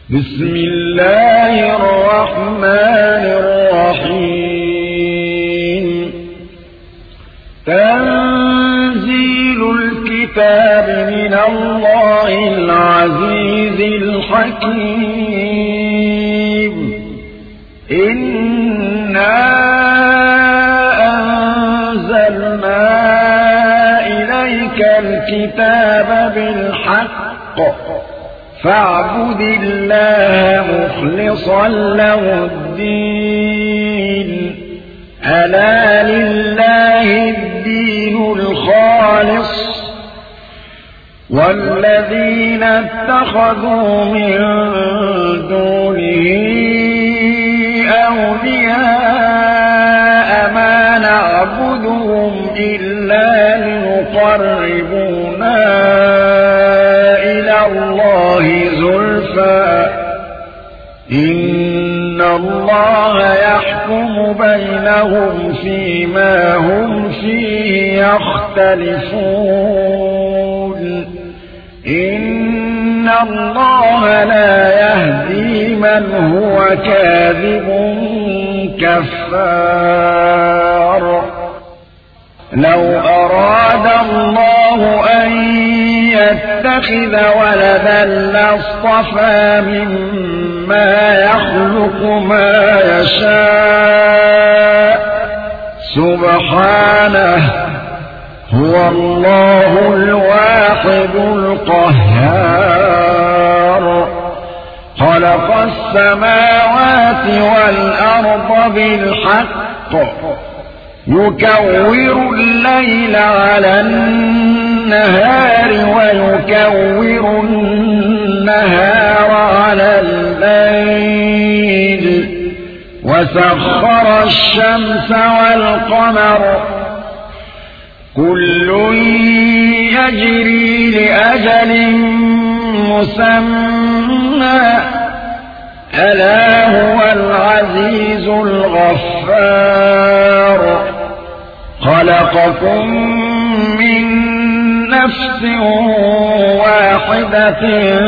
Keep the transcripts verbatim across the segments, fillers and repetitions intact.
بسم الله الرحمن الرحيم تنزيل الكتاب من الله العزيز الحكيم إنا أنزلنا إليك الكتاب بالحق فاعبد الله مخلصا له الدين ألا لله الدين الخالص والذين اتخذوا من دونه أولياء ما نعبدهم إلا ليقربونا إلى الله زلفى إن الله يحكم بينهم فيما هم فيه يختلفون إن الله لا يهدي من هو كاذب كفار لو أراد الله أن يتخذ ولدا لاصطفى مما يخلق ما يشاء سبحانه هو الله الواحد القهار خلق السماوات والأرض بالحق يكور الليل على النهار ويكور النهار على الليل وسخر الشمس والقمر كل يجري لأجل مسمى ألا هو العزيز الغفار خلقكم من نفس واحدة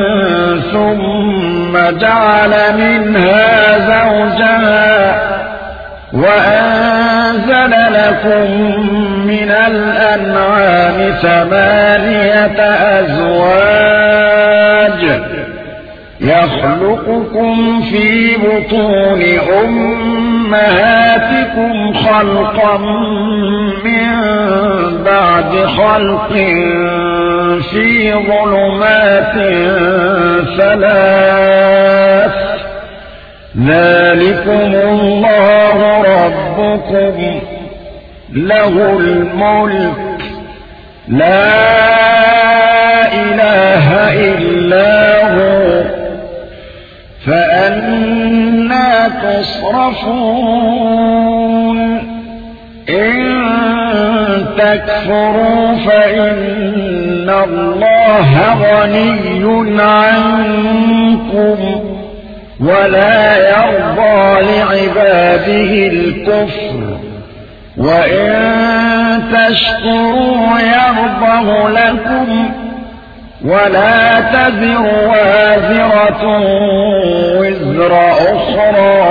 ثم جعل منها زوجها وأنزل لكم من الأنعام ثمانية أزواج يخلقكم في بطون أمهاتكم خلقا من بعد خلق في ظلمات ثلاث ذلكم الله ربكم له الملك لا إله إلا هو فأنى تصرفون إن تكفروا فإن الله غني عنكم ولا يرضى لعباده الكفر وإن تشكروا يرضه لكم ولا تزر وازرة وزر أخرى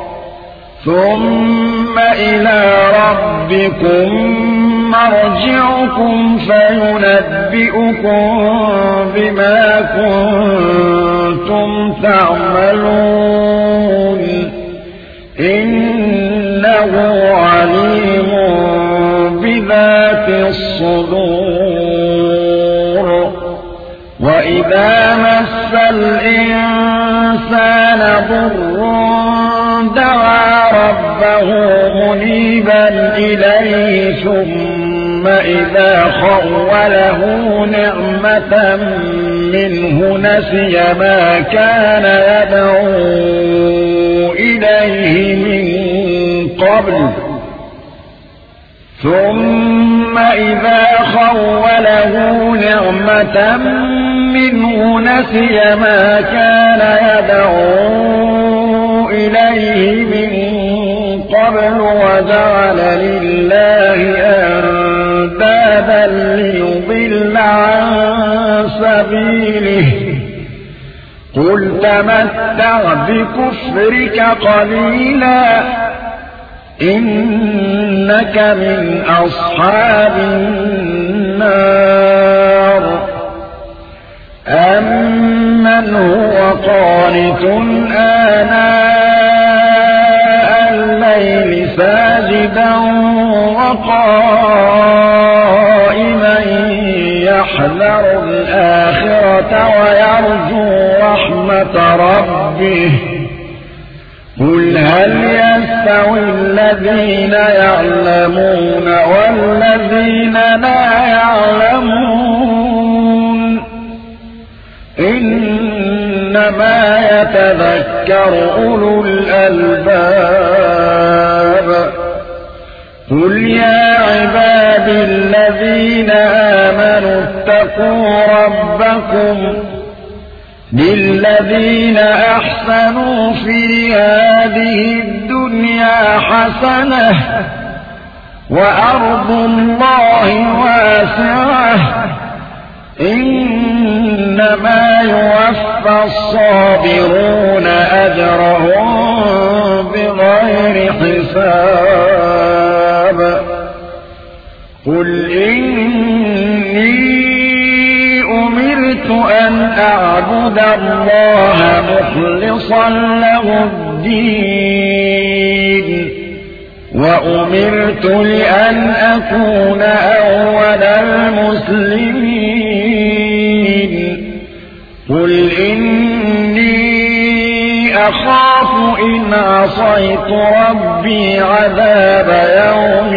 ثم إلى ربكم مرجعكم فينبئكم بما كنتم تعملون إنه عليم بذات الصدور وإذا مس الإنسان ضر دعا ربه منيبا إليه ثم إذا خوله نعمة منه نسي ما كان يدعو إليه من قبل ثم إذا خوله نعمة منه نسي ما كان يدعو إليه من قبل وجعل لله أندادا ليضل عن سبيله قل تمتع بكفرك قليلا إنك من أصحاب النار أمن هو قانت آناء الليل ساجدا وقائما يحذر الآخرة ويرجو رحمة ربه قل هل يستوي الذين يعلمون والذين لا يعلمون إنما يتذكر أولو الألباب قل يا عباد الذين آمنوا اتقوا ربكم للذين أحسنوا في هذه الدنيا حسنة وأرض الله واسعة إنما يوفى الصابرون أجرهم بغير حساب قل إني أمرت أن أعبد الله مخلصا له الدين وأمرت لأن أكون أول المسلمين قل إني أخاف إن عصيت ربي عذاب يوم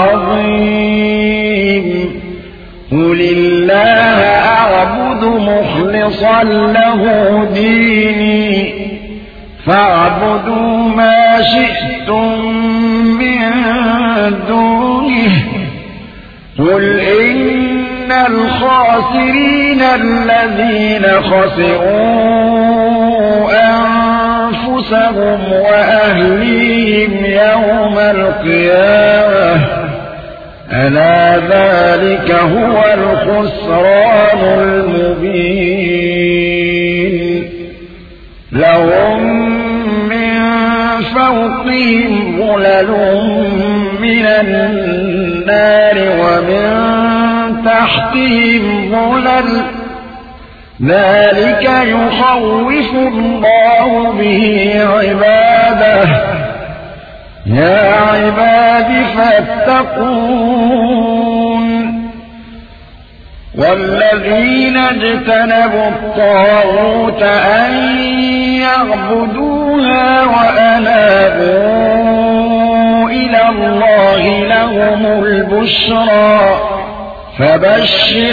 عظيم قل الله أعبد مخلصا له ديني فاعبدوا ما شئتم من دونه قل إن الخاسرين الذين خسروا أنفسهم وأهليهم يوم القيامة ألا ذلك هو الخسران المبين لهم من فوقهم ظلل من النار ومن تحتهم ظلل ذلك يخوف الله به عباده يا عباد فاتقون والذين اجتنبوا الطاغوت أن يعبدوها وأنابوا إلى الله لهم البشرى فبشر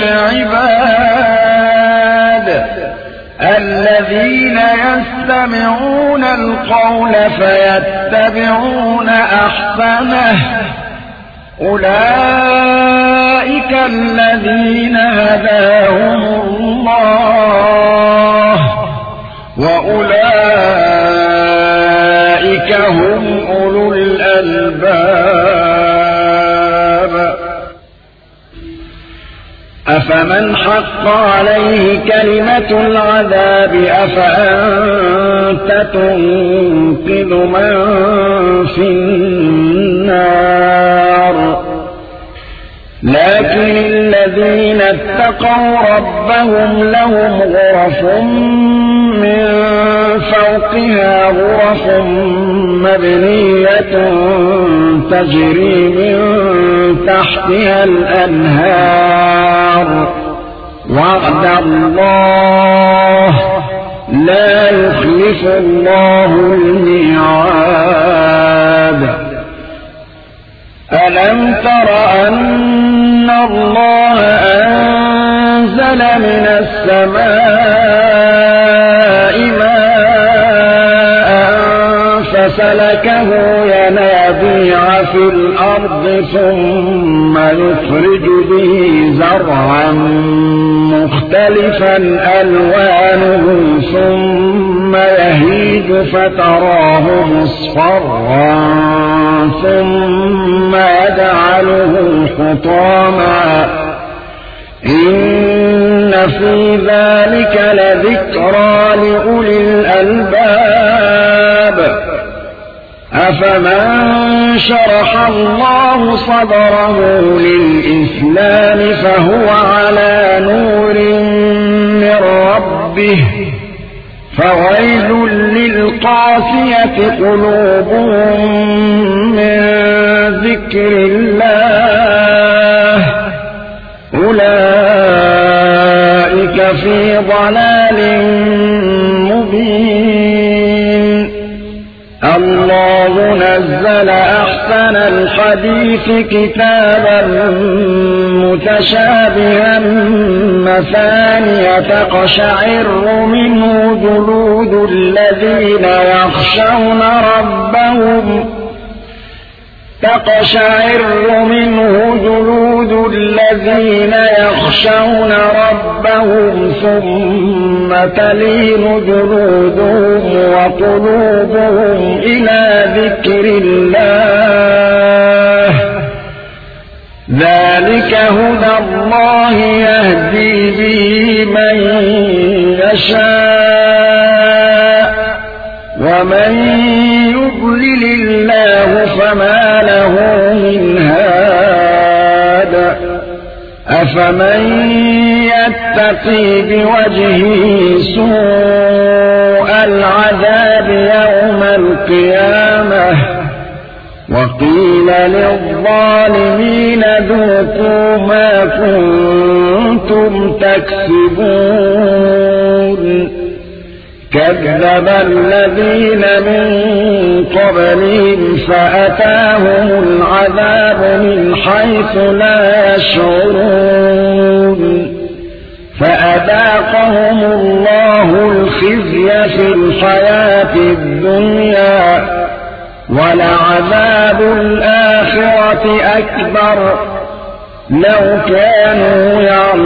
عباد الذين يستمعون القول فيتبعون أحسنه أولئك الذين هداهم الله وأولئك هم أولو الألباب أفمن حق عليه كلمة العذاب أفأنت تنقذ من في النار لكن الذين اتقوا ربهم لهم غرف من فوقها غرف مبنية تجري من تحتها الأنهار وعد الله لا يخلف الله الميعاد ألم تر أن الله أنزل من السماء ماء فسلكه ينابيع في الأرض ثم يخرج به زرعا مختلفا ألوانه ثم يهيج فتراه مصفرا ثم يجعله حطاما إن في ذلك لذكرى لأولي الألباب أفمن شرح الله صدره للإسلام فهو على نور من ربه فويل للقاسية قلوبهم من ذكر الله أولئك في ضلال مبين الله نزل أحسن الحديث كتابا متشابها مثانية تقشعر منه جلود الذين يخشون ربهم تقشعر منه جلود الذين يخشون ربهم ثم تلين جلودهم وقلوبهم إلى ذكر الله ذلك هدى الله يهدي به من يشاء ومن يضلل الله فما له من هاد أفمن يتقي بوجهه سوء العذاب يوم القيامة وقيل للظالمين ذوقوا ما كنتم تكسبون كذب الذين من قبلهم فأتاهم العذاب من حيث لا يشعرون فأذاقهم الله الخزي في الحياة الدنيا ولعذاب الآخرة أكبر لو كانوا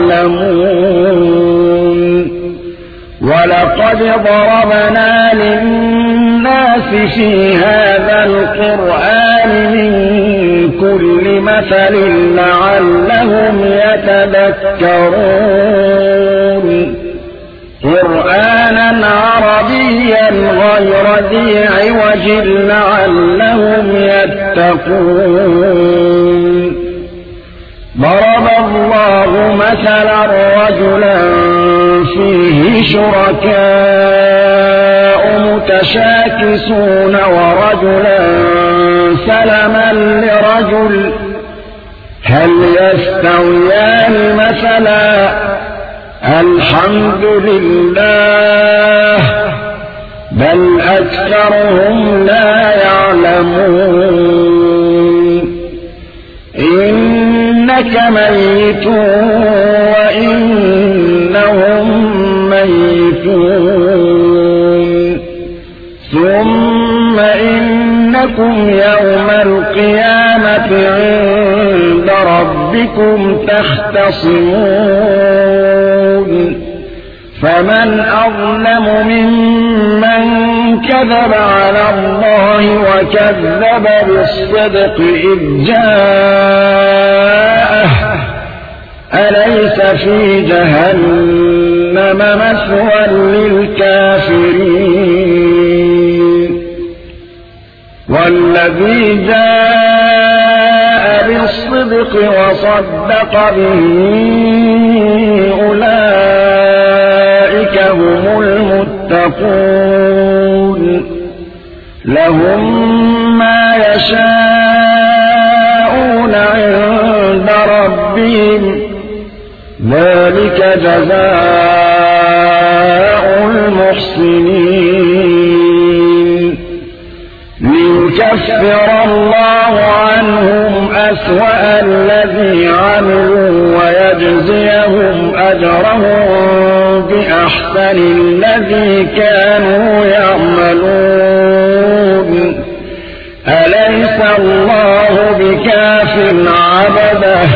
يعلمون ولقد ضربنا للناس في هذا القرآن من كل مثل لعلهم يتذكرون قرآنا عربيا غير ذي عوج لعلهم يتقون ضرب الله مثلا رجلا فيه شركاء متشاكسون ورجلا سلما لرجل هل يستويان مثلا الحمد لله بل أكثرهم لا يعلمون إنك ميت وإنهم ميتون ثم إنكم يوم القيامة عند ربكم تختصمون فمن أظلم ممن كذب على الله وكذب بالصدق إذ جاءه أليس في جهنم مثوى للكافرين والذي جاء بالصدق وصدق به أولئك هم المتقون لهم ما يشاءون عند ربهم ذلك جزاء المحسنين ليكفر الله عنهم أسوأ الذي عملوا ويجزيهم أجرهم بأحسن الذي كانوا يعملون أليس الله بكاف عبده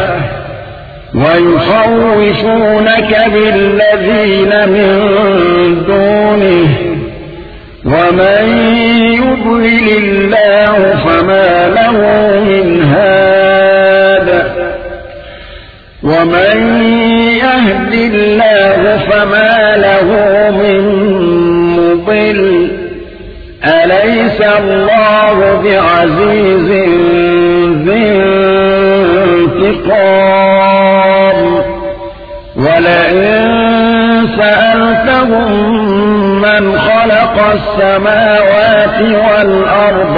ويخوفونك بالذين من دونه ومن يضلل الله فما له من هاد ومن يهد الله فما له من مضل أليس الله بعزيز ذي انتقام ولئن سألتهم من خلق السماوات والأرض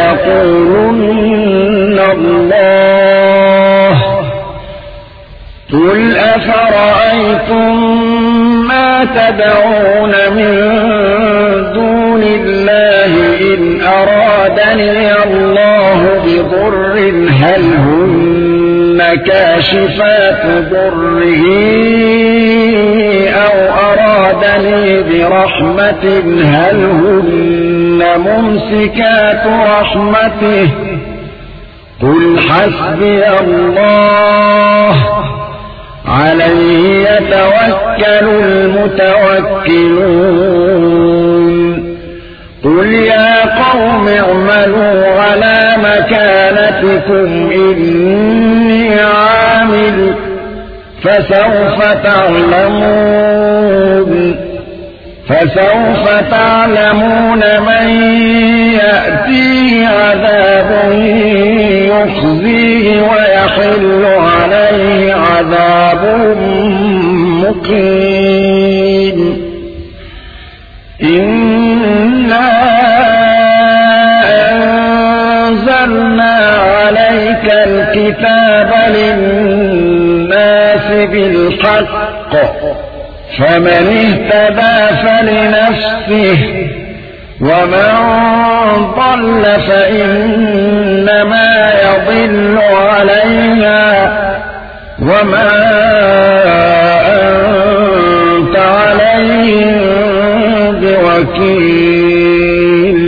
ليقولن الله قل أفرأيتم ما تدعون من دون الله إن أرادني الله بضر هل هن كاشفات ضره أو أرادني برحمة هل هن ممسكات رحمته قل حسبي الله عليه يتوكل المتوكلون قل يا قوم اعملوا على مكانتكم إني عامل فسوف تعلمون فسوف تعلمون من يأتيه عذاب يخزيه ويحل عليه عذاب مقيم إنا أنزلنا عليك الكتاب للناس بالحق فمن اهتدى فلنفسه ومن ضل فإنما يضل عليها وما أنت عليهم بوكيل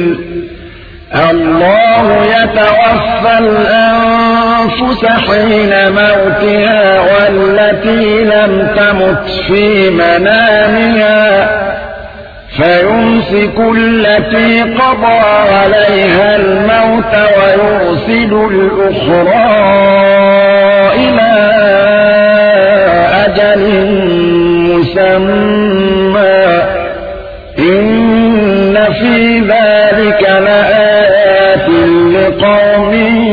الله يتوفى الأنفس حين موتها والتي لم تمت في منامها فيمسك التي قضى عليها الموت ويرسل الأخرى إلى أجل مسمى إن في ذلك لآيات لقوم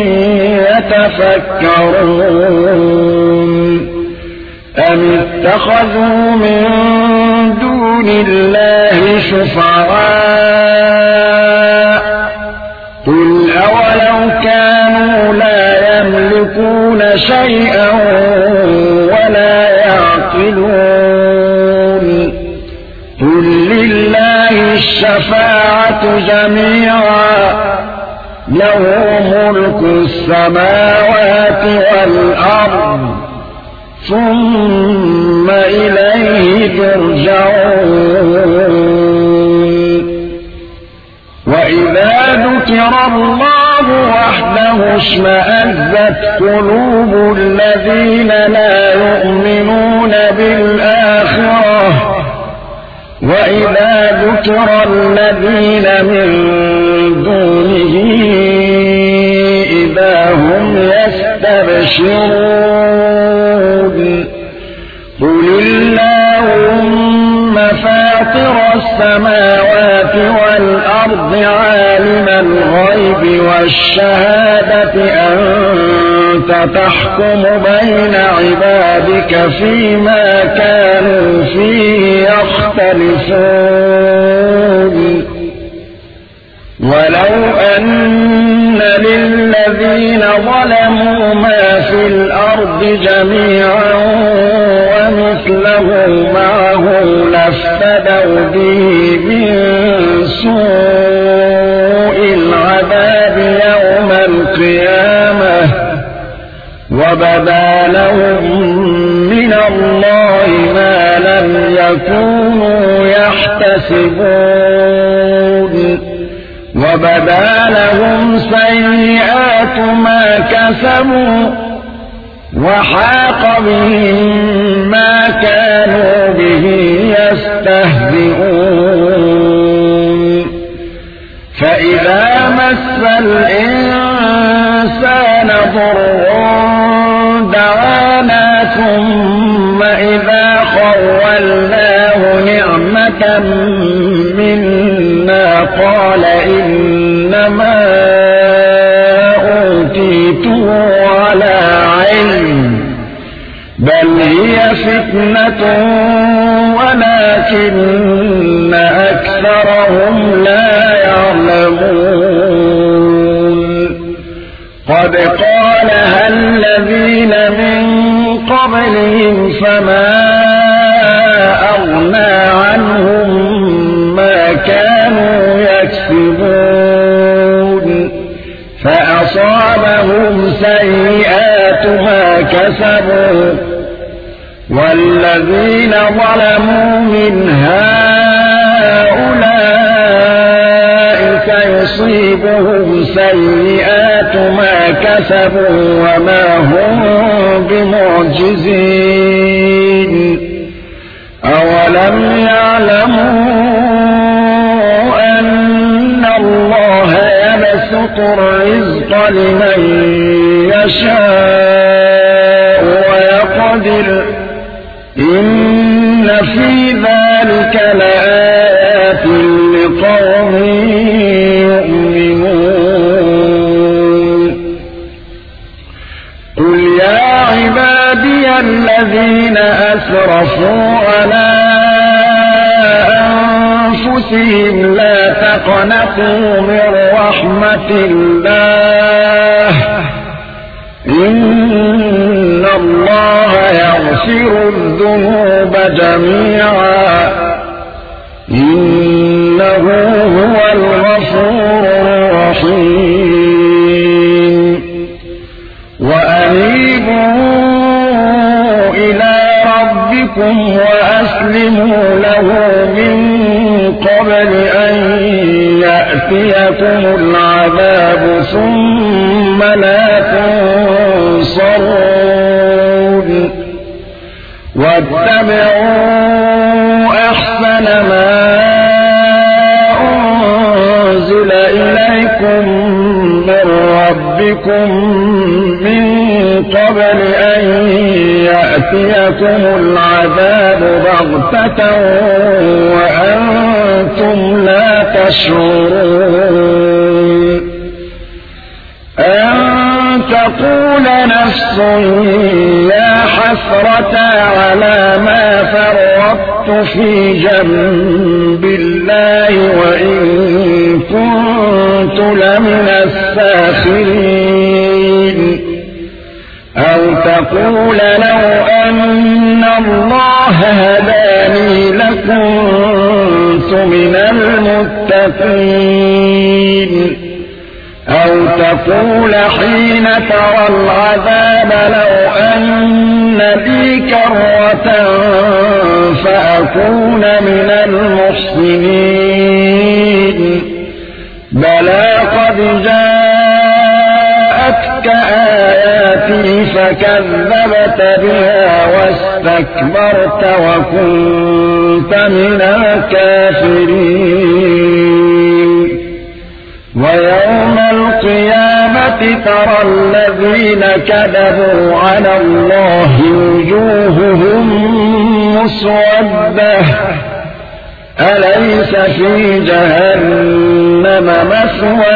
يتفكرون أم اتخذوا من دون الله شفعاء قل أولو كانوا لا يملكون شيئا ولا يعقلون قل لله الشفاعة جميعا له ملك السماوات والأرض ثم إليه ترجعون وإذا ذكر الله وحده اشمأزت قلوب الذين لا يؤمنون بالآخرة وإذا ذكر الذين من دونه إذا هم يستبشرون قل اللهم فاطر السماوات والأرض عالم الغيب والشهادة أنت تحكم بين عبادك فيما كانوا فيه يختلفون ولو أن للذين ظلموا ما في الأرض جميعا ومثله معه لافتدوا به من سوء العذاب يوم القيامة وبدا لهم من الله ما لم يكونوا يحتسبون وبدا لهم سيئات ما كسبوا وحاق بهم ما كانوا به يستهزئون فإذا مس الإنسان ضر دعانا ثم إذا خولناه نعمة منا قال إنما أوتيته على علم بل هي فتنة ولكن أكثرهم لا يعلمون قد قالها الذين من قبلهم فما أغنى عنهم ما كانوا يكسبون فأصابهم سيئات ما كسبوا والذين ظلموا من هؤلاء سيصيبهم سيئات ما كسبوا وما هم بمعجزين أولم يعلموا أن الله يبسط الرزق لمن يشاء ويقدر إن في ذلك لآيات لقوم يؤمنون قل يا عبادي الذين أسرفوا على أنفسهم لا تقنطوا من رحمة الله إن الله يغفر الذنوب جميعا إنه هو الغفور الرحيم وأنيبوا إلى ربكم وأسلموا له من قبل أن يأتيكم العذاب ثم لا تنصرون واتبعوا أحسن ما أنزل إليكم من ربكم من قبل أن يأتيكم العذاب بغتة وأنتم لا تشعرون أن تقول نفس يا حسرة على ما فرطت في جنب الله وإن كنت لمن الساخرين أو تقول لو أن الله هداني لكنت من المتقين أو تقول حين ترى العذاب لو أن لي كرة فأكون من المحسنين بلى قد جاءتك آياتي فكذبت بها واستكبرت وكنت من الكافرين ويوم القيامة ترى الذين كذبوا على الله وجوههم مسودة أليس في جهنم مثوى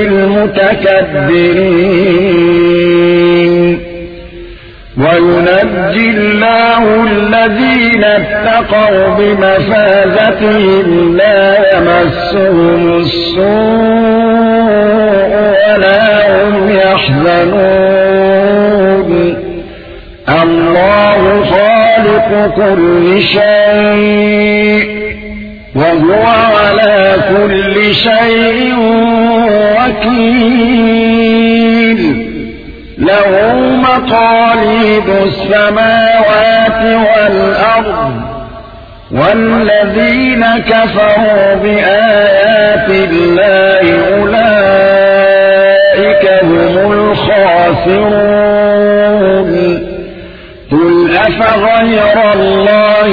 للمتكبرين وينجي الله الذين اتقوا بمفازتهم لا يمسهم السوء ولا هم يحزنون الله خالق كل شيء وهو على كل شيء وكيل له مقاليد السماوات والأرض والذين كفروا بآيات الله أولئك هم الخاسرون قل أفغير الله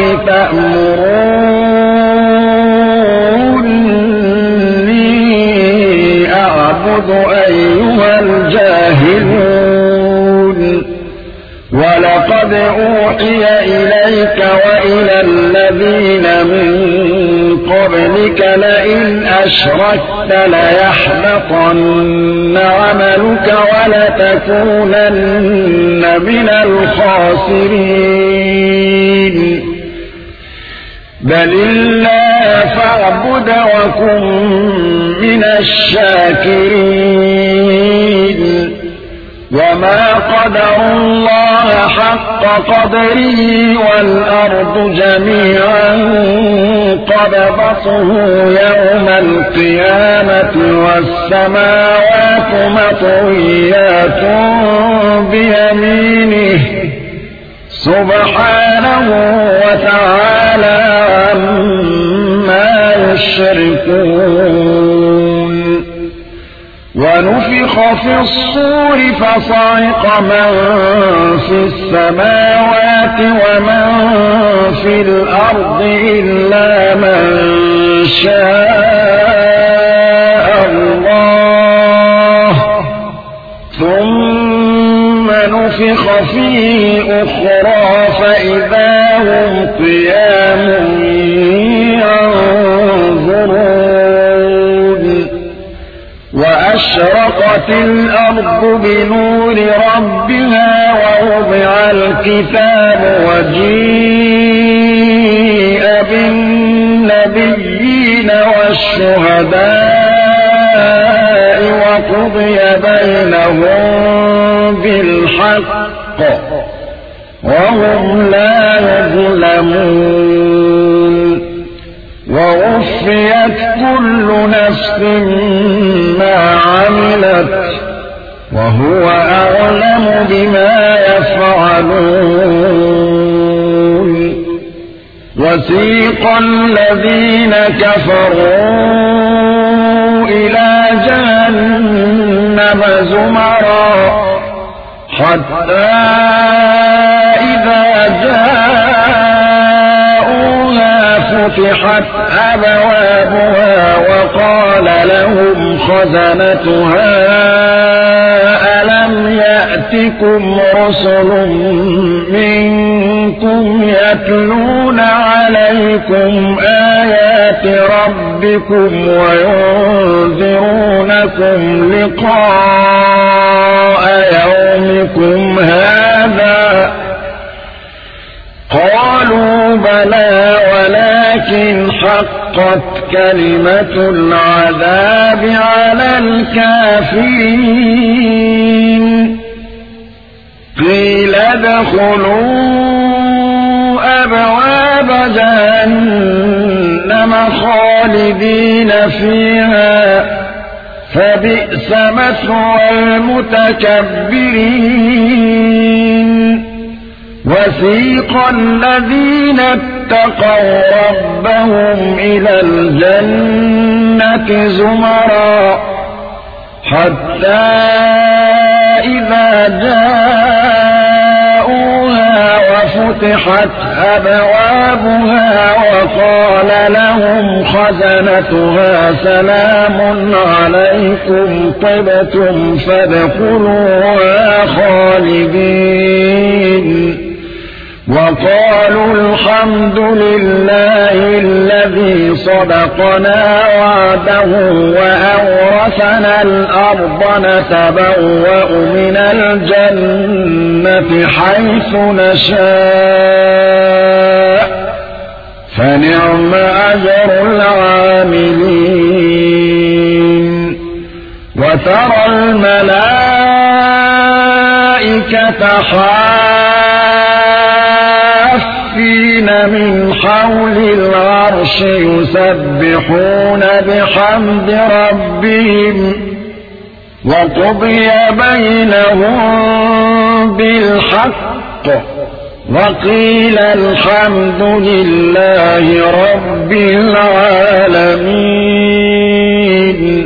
تأمروني أعبد أيها الجاهلون ولقد ولقد أوحي إليك وإلى الذين من قبلك لئن أشركت ليحبطن عملك ولتكونن من الخاسرين بل الله فاعبد وكن من الشاكرين وما قدروا الله حق قدره والأرض جميعا قبضته يوم القيامة والسماوات مطويات بيمينه سبحانه وتعالى عما يشركون ونفخ في الصور فصعق من في السماوات ومن في الأرض إلا من شاء الله ثم نفخ فيه أخرى فإذا هم قيام وأشرقت الأرض بنور ربها ووضع الكتاب وجيء بالنبيين والشهداء وقضي بينهم بالحق وهم لا يظلمون ووفيت كل نفس ما عملت وهو أعلم بما يفعلون وسيق الذين كفروا إلى جهنم زمرا حتى إذا جاءوها فتحت أبوابها وقال لهم خزنتها ألم يأتكم رسل منكم يتلون عليكم آيات ربكم وينذرونكم لقاء يومكم هذا قالوا بلى ولكن حقت كلمة العذاب على الكافرين قيل ادخلوا أبواب جهنم خالدين فيها فبئس مثوى المتكبرين وسيق الذين اتقوا ربهم إلى الجنة زمرا حتى إذا جاءوها وفتحت أبوابها وقال لهم خزنتها سلام عليكم طبتم فادخلوها خالدين وقالوا الحمد لله الذي صدقنا وعده وأورثنا الأرض نتبوأ من الجنة حيث نشاء فنعم أجر العاملين وترى الملائكة حافين من حول العرش يسبحون بحمد ربهم وقضي بينهم بالحق وقيل الحمد لله رب العالمين